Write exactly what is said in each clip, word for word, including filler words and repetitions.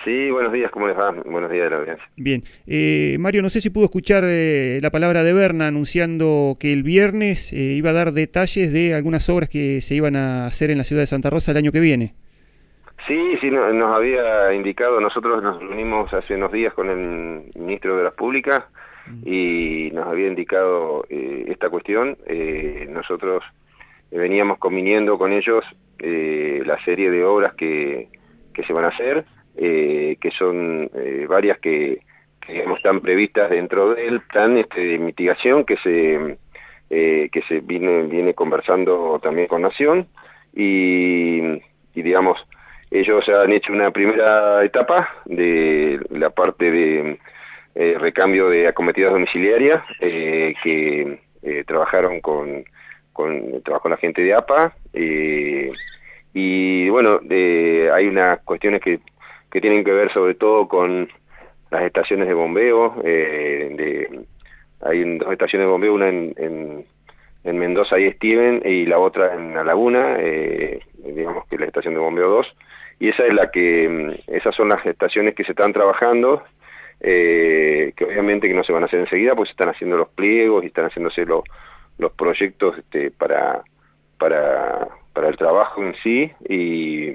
Sí, buenos días, ¿cómo les va? Buenos días de la audiencia. Bien. Eh, Mario, no sé si pudo escuchar eh, la palabra de Berna anunciando que el viernes eh, iba a dar detalles de algunas obras que se iban a hacer en la ciudad de Santa Rosa el año que viene. Sí, sí, no- nos había indicado, nosotros nos reunimos hace unos días con el ministro de las Públicas y nos había indicado eh, esta cuestión. Eh, nosotros veníamos conviniendo con ellos eh, la serie de obras que, que se van a hacer, eh, que son eh, varias que, que digamos, están previstas dentro del plan este, de mitigación que se, eh, que se viene, viene conversando también con Nación y, y digamos, ellos han hecho una primera etapa de la parte de eh, recambio de acometidas domiciliarias eh, que eh, trabajaron con, con, trabajó la gente de A P A eh, y bueno, eh, hay unas cuestiones que, que tienen que ver sobre todo con las estaciones de bombeo, eh, de, hay dos estaciones de bombeo, una en, en, en Mendoza y Steven y la otra en La Laguna, eh, digamos que la estación de bombeo dos, y esa es la que, esas son las estaciones que se están trabajando, eh, que obviamente que no se van a hacer enseguida, pues se están haciendo los pliegos y están haciéndose los, los proyectos este, para, para, para el trabajo en sí, y,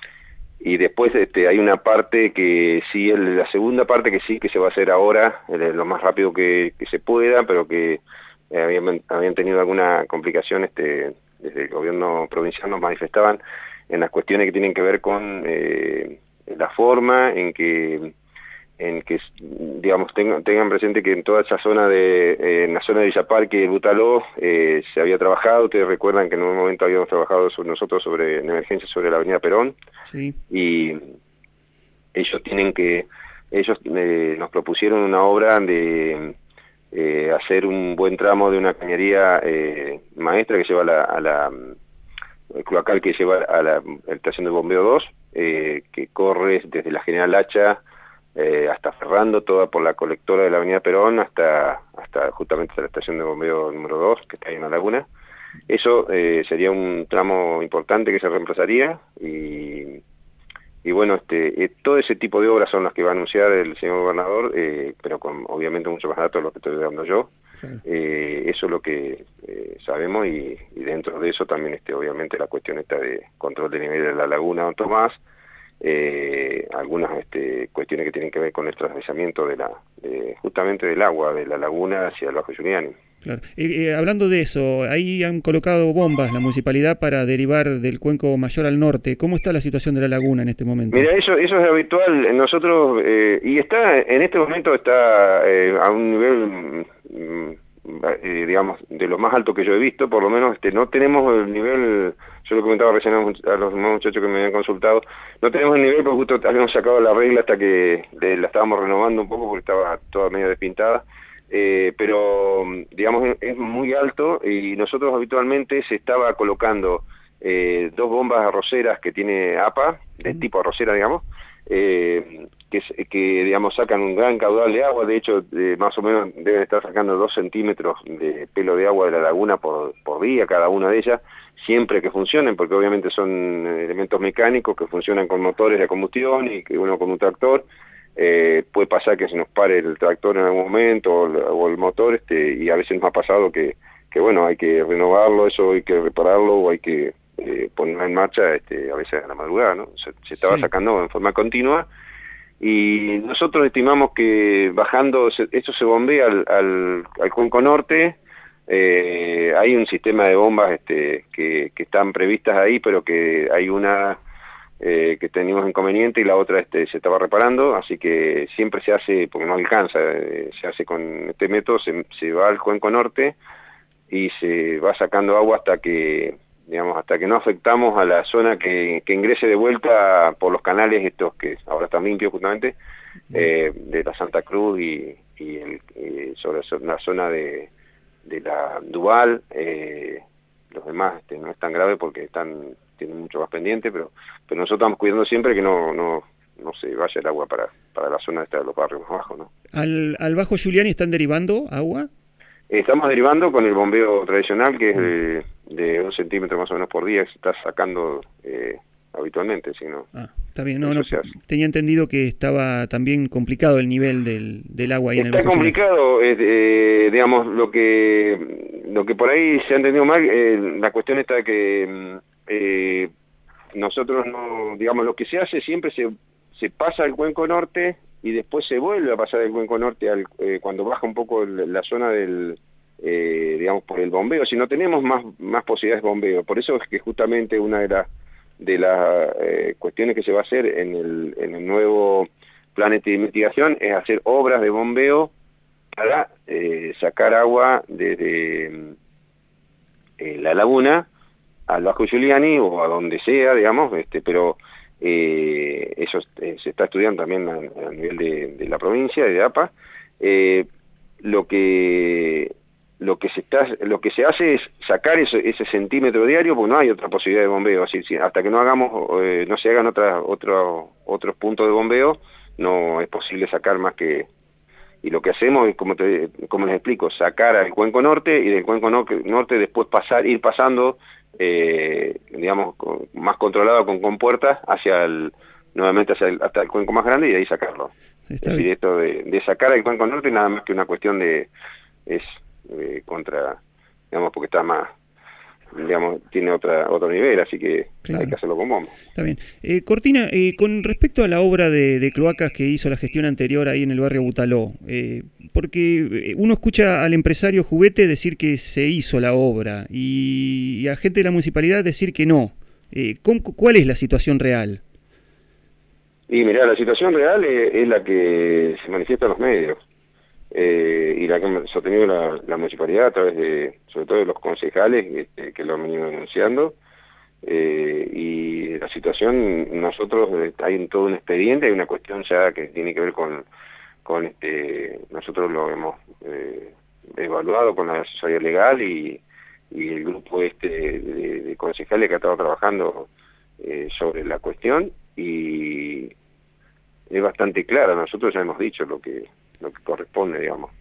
y después este, hay una parte que sí, el, la segunda parte que sí que se va a hacer ahora, eh, lo más rápido que, que se pueda, pero que eh, habían, habían tenido alguna complicación, este, desde el gobierno provincial nos manifestaban en las cuestiones que tienen que ver con eh, la forma en que en que digamos tengan, tengan presente que en toda esa zona de eh, en la zona de Villa Parque y Butaló eh, se había trabajado. Ustedes recuerdan que en un momento habíamos trabajado sobre nosotros sobre en emergencia sobre la avenida Perón, Sí. y ellos tienen que ellos eh, nos propusieron una obra de eh, hacer un buen tramo de una cañería eh, maestra que lleva a la, a la el cloacal que lleva a la, a la estación de bombeo dos, eh, que corre desde la General Hacha eh, hasta Ferrando, toda por la colectora de la avenida Perón, hasta, hasta justamente hasta la estación de bombeo número dos, que está ahí en La Laguna. Eso eh, sería un tramo importante que se reemplazaría, y, y bueno, este, eh, todo ese tipo de obras son las que va a anunciar el señor gobernador, eh, pero con obviamente mucho más datos de lo que estoy dando yo. Claro. Eh, eso es lo que eh, sabemos, y, y dentro de eso también este, obviamente la cuestión esta de control de nivel de la laguna otro más, eh, algunas este, cuestiones que tienen que ver con el trazamiento de la, de, justamente del agua de la laguna hacia el Bajo Giuliani. Claro. Eh, eh, hablando de eso, ahí han colocado bombas la municipalidad para derivar del cuenco mayor al norte. ¿Cómo está la situación de la laguna en este momento? Mira, eso eso es habitual. Nosotros, eh, y está, en este momento está eh, a un nivel, mm, eh, digamos, de lo más alto que yo he visto, por lo menos este, no tenemos el nivel, yo lo comentaba recién a los, a los muchachos que me habían consultado, no tenemos el nivel porque justo habíamos sacado la regla hasta que eh, la estábamos renovando un poco porque estaba toda medio despintada. Eh, pero digamos es, es muy alto, y nosotros habitualmente se estaba colocando eh, dos bombas arroceras que tiene A P A, de Mm. tipo arrocera, digamos, eh, que, que digamos sacan un gran caudal de agua. De hecho eh, más o menos deben estar sacando dos centímetros de pelo de agua de la laguna por, por día cada una de ellas, siempre que funcionen, porque obviamente son elementos mecánicos que funcionan con motores de combustión, y que uno con un tractor Eh, puede pasar que se nos pare el tractor en algún momento o el, o el motor, este, y a veces nos ha pasado que, que bueno, hay que renovarlo, eso hay que repararlo, o hay que eh, ponerlo en marcha este, a veces a la madrugada, ¿no? Se, se estaba Sí. sacando en forma continua, y nosotros estimamos que bajando, se, esto se bombea al, al, al cuenco norte. Eh, hay un sistema de bombas este, que, que están previstas ahí, pero que hay una Eh, que teníamos inconveniente y la otra este, se estaba reparando, así que siempre se hace, porque no alcanza, eh, se hace con este método, se, se va al cuenco norte y se va sacando agua hasta que, digamos, hasta que no afectamos a la zona que, que ingrese de vuelta por los canales estos que ahora están limpios justamente, eh, de la Santa Cruz y, y, el, y sobre la zona de, de la Duval. Eh, los demás este, no es tan grave porque están tienen mucho más pendiente, pero pero nosotros estamos cuidando siempre que no no no se vaya el agua para para la zona esta de los barrios más bajos, ¿no? ¿Al, al Bajo Giuliani están derivando agua? Eh, estamos derivando con el bombeo tradicional, que es de, de un centímetro más o menos por día, que se está sacando eh, habitualmente, sino ah, está bien, no, no, tenía entendido que estaba también complicado el nivel del, del agua ahí en el Está Bajo complicado, eh, eh, digamos, lo que lo que por ahí se ha entendido mal, eh, la cuestión está de que eh, nosotros no, digamos, lo que se hace siempre se, se pasa al cuenco norte y después se vuelve a pasar el cuenco norte al, eh, cuando baja un poco el, la zona del, eh, digamos, por el bombeo, si no tenemos más, más posibilidades de bombeo. Por eso es que justamente una de las de las eh, cuestiones que se va a hacer en el, en el nuevo plan de mitigación es hacer obras de bombeo para eh, sacar agua desde eh, la laguna al Bajo Giuliani o a donde sea, digamos, este, pero eh, eso eh, se está estudiando también a, a nivel de, de la provincia, de A P A. Eh, lo que lo que se está lo que se hace es sacar ese, ese centímetro diario, porque no hay otra posibilidad de bombeo, así hasta que no hagamos eh, no se hagan otras otro, otros puntos de bombeo, no es posible sacar más que, y lo que hacemos es, como te, como les explico, sacar al cuenco norte y del cuenco no, norte después pasar, ir pasando eh, digamos, con, más controlado con compuertas hacia el, nuevamente hacia el, hasta el cuenco más grande y de ahí sacarlo. Está es decir, esto de, de sacar al cuenco norte nada más que una cuestión de, es eh, contra, digamos, porque está más, digamos, tiene otra otro nivel, así que claro, hay que hacerlo con bomba. Está bien. Eh, Cortina, eh, con respecto a la obra de, de cloacas que hizo la gestión anterior ahí en el barrio Butaló, eh, porque uno escucha al empresario Jubete decir que se hizo la obra y, y a gente de la municipalidad decir que no. Eh, ¿Cuál es la situación real? Y mirá, la situación real es, es la que se manifiesta en los medios. Eh, y la que ha sostenido la, la municipalidad a través de, sobre todo de los concejales este, que lo han venido denunciando, eh, y la situación, nosotros eh, hay en todo un expediente, hay una cuestión ya que tiene que ver con, con este, nosotros lo hemos eh, evaluado con la asesoría legal y, y el grupo este de, de concejales que ha estado trabajando eh, sobre la cuestión, y es bastante clara, nosotros ya hemos dicho lo que lo que corresponde, digamos.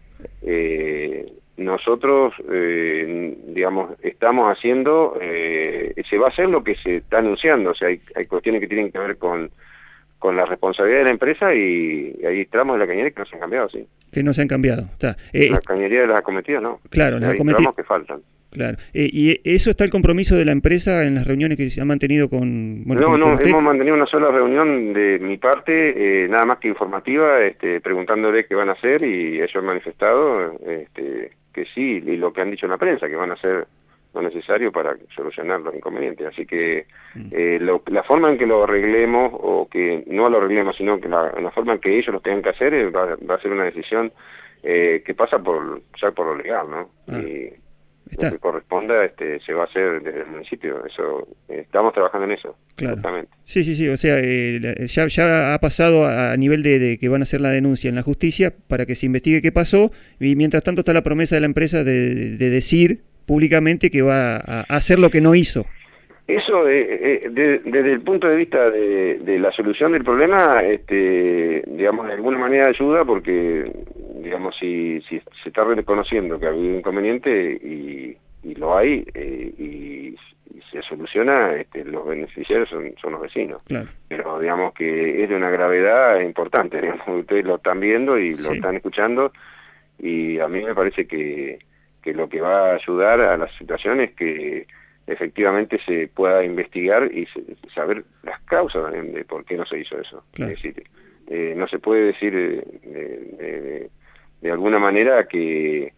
Eh, nosotros, eh, digamos, estamos haciendo, eh, se va a hacer lo que se está anunciando, o sea, hay, hay cuestiones que tienen que ver con, con la responsabilidad de la empresa y, y hay tramos de la cañería que no se han cambiado, sí. Que no se han cambiado, está. Eh, la cañería de las acometidas, no. Claro, las hay acometidas. tramos que faltan. Claro. Eh, ¿Y eso está el compromiso de la empresa en las reuniones que se han mantenido con... Bueno, no, con, no, con usted? Hemos mantenido una sola reunión de mi parte, eh, nada más que informativa, este, preguntándole qué van a hacer, y ellos han manifestado este, que sí, y lo que han dicho en la prensa, que van a hacer lo necesario para solucionar los inconvenientes. Así que eh, lo, la forma en que lo arreglemos, o que no lo arreglemos, sino que la, la forma en que ellos lo tengan que hacer, eh, va, va a ser una decisión eh, que pasa por ya por lo legal, ¿no? Ah. Y, Está. Lo que corresponda este, se va a hacer desde el municipio, eso estamos trabajando en eso. Claro. Justamente. Sí, sí, sí, o sea, eh, ya, ya ha pasado a, a nivel de, de que van a hacer la denuncia en la justicia para que se investigue qué pasó, y mientras tanto está la promesa de la empresa de, de decir públicamente que va a, a hacer lo que no hizo. Eso, eh, eh, de, desde el punto de vista de, de la solución del problema, este, digamos, de alguna manera ayuda, porque, digamos, si, si se está reconociendo que ha habido inconveniente y, y lo hay, eh, y, y se soluciona, este, los beneficiarios son, son los vecinos. Claro. Pero, digamos, que es de una gravedad importante, digamos, ustedes lo están viendo y lo sí. están escuchando, y a mí me parece que, que lo que va a ayudar a la situación es que efectivamente se pueda investigar y se, saber las causas de, de por qué no se hizo eso. Claro. Es decir, eh, no se puede decir eh, de, de, de alguna manera que,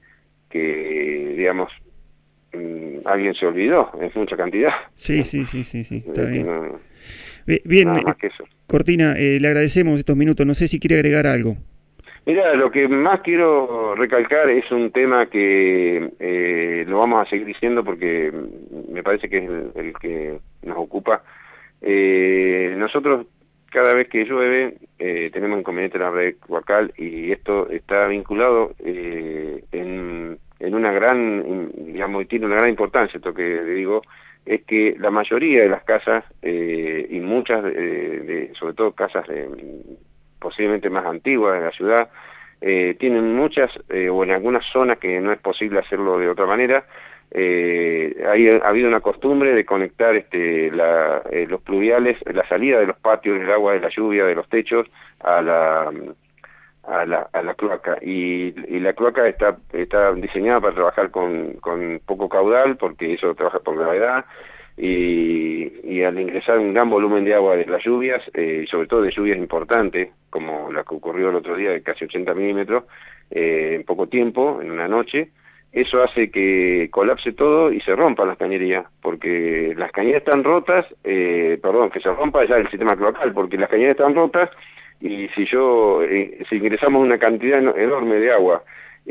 que digamos, mmm, alguien se olvidó, es mucha cantidad. Sí, sí, sí, sí, sí, está bien. No, bien, nada más que eso. Cortina, eh, le agradecemos estos minutos, no sé si quiere agregar algo. Mira, lo que más quiero recalcar es un tema que eh, lo vamos a seguir diciendo porque me parece que es el, el que nos ocupa. Eh, nosotros cada vez que llueve eh, tenemos inconveniente en la red cloacal, y esto está vinculado eh, en, en una gran, digamos, y tiene una gran importancia. Esto que digo es que la mayoría de las casas eh, y muchas, de, de, sobre todo casas de, posiblemente más antiguas de la ciudad, eh, tienen muchas, eh, o en algunas zonas que no es posible hacerlo de otra manera, eh, hay, ha habido una costumbre de conectar este, la, eh, los pluviales, la salida de los patios del agua de la lluvia, de los techos, a la, a la, a la cloaca. Y, y la cloaca está, está diseñada para trabajar con, con poco caudal, porque eso trabaja por gravedad, y, y al ingresar un gran volumen de agua de las lluvias, eh, sobre todo de lluvias importantes, como la que ocurrió el otro día de casi ochenta milímetros, eh, en poco tiempo, en una noche, eso hace que colapse todo y se rompan las cañerías, porque las cañerías están rotas, eh, perdón, que se rompa ya el sistema cloacal, porque las cañerías están rotas, y si yo, eh, si ingresamos una cantidad enorme de agua,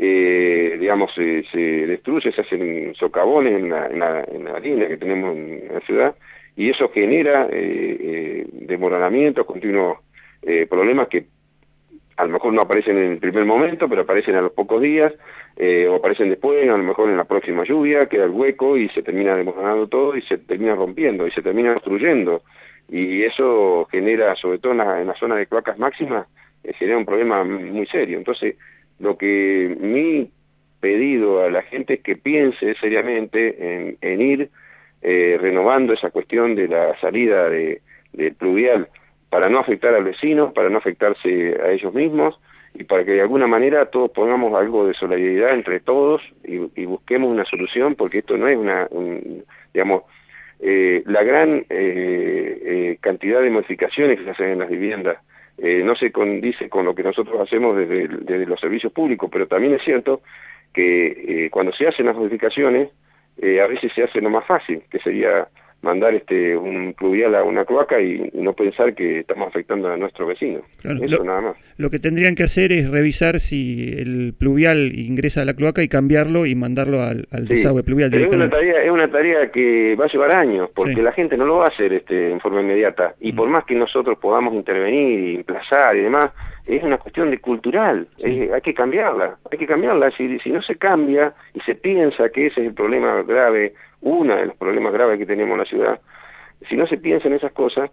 eh, digamos, eh, se destruye, se hacen socavones en la, en, la, en la línea que tenemos en la ciudad, y eso genera eh, eh, desmoronamientos, continuos eh, problemas que a lo mejor no aparecen en el primer momento, pero aparecen a los pocos días, eh, o aparecen después, a lo mejor en la próxima lluvia, queda el hueco y se termina desmoronando todo y se termina rompiendo y se termina destruyendo. Y eso genera, sobre todo en la, en la zona de cloacas máximas, eh, genera un problema muy serio. Entonces, lo que mi pedido a la gente es que piense seriamente en, en ir eh, renovando esa cuestión de la salida de, de pluvial, para no afectar al vecino, para no afectarse a ellos mismos, y para que de alguna manera todos pongamos algo de solidaridad entre todos y, y busquemos una solución, porque esto no es una, un, digamos, eh, la gran eh, eh, cantidad de modificaciones que se hacen en las viviendas eh, no se condice con lo que nosotros hacemos desde, desde los servicios públicos, pero también es cierto que eh, cuando se hacen las modificaciones, eh, a veces se hace lo más fácil, que sería mandar este un pluvial a una cloaca y, y no pensar que estamos afectando a nuestros vecinos. Claro, eso lo, nada más. Lo que tendrían que hacer es revisar si el pluvial ingresa a la cloaca y cambiarlo y mandarlo al, al sí, desagüe pluvial directamente. Es una tarea, es una tarea que va a llevar años, porque sí. La gente no lo va a hacer este, en forma inmediata. Y mm. por más que nosotros podamos intervenir y emplazar y demás, es una cuestión de cultural. Sí. Es, hay que cambiarla, hay que cambiarla. Si, si no se cambia y se piensa que ese es el problema grave, uno de los problemas graves que tenemos en la ciudad, si no se piensa en esas cosas,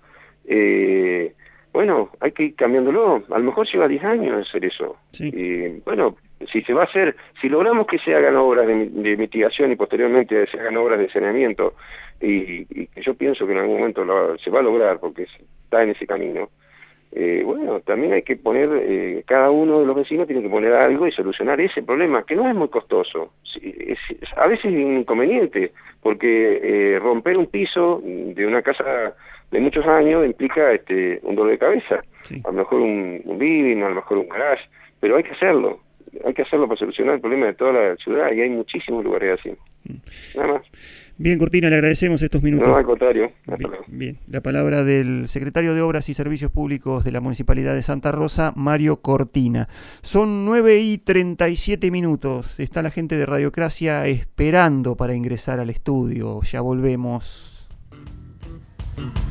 eh, bueno, hay que ir cambiándolo. A lo mejor lleva diez años hacer eso. Sí. Y bueno, si se va a hacer, si logramos que se hagan obras de, de mitigación y posteriormente se hagan obras de saneamiento, y, y que yo pienso que en algún momento lo, se va a lograr porque está en ese camino, eh, bueno, también hay que poner, eh, cada uno de los vecinos tiene que poner algo y solucionar ese problema, que no es muy costoso. Es, es, a veces es inconveniente, porque eh, romper un piso de una casa de muchos años implica este, un dolor de cabeza. Sí. A lo mejor un, un living, a lo mejor un garage, pero hay que hacerlo. Hay que hacerlo para solucionar el problema de toda la ciudad, y hay muchísimos lugares así. Mm. Nada más. Bien, Cortina, le agradecemos estos minutos. No, al contrario. Bien, bien, la palabra del secretario de Obras y Servicios Públicos de la Municipalidad de Santa Rosa, Mario Cortina. Son nueve y treinta y siete minutos. Está la gente de Radiocracia esperando para ingresar al estudio. Ya volvemos.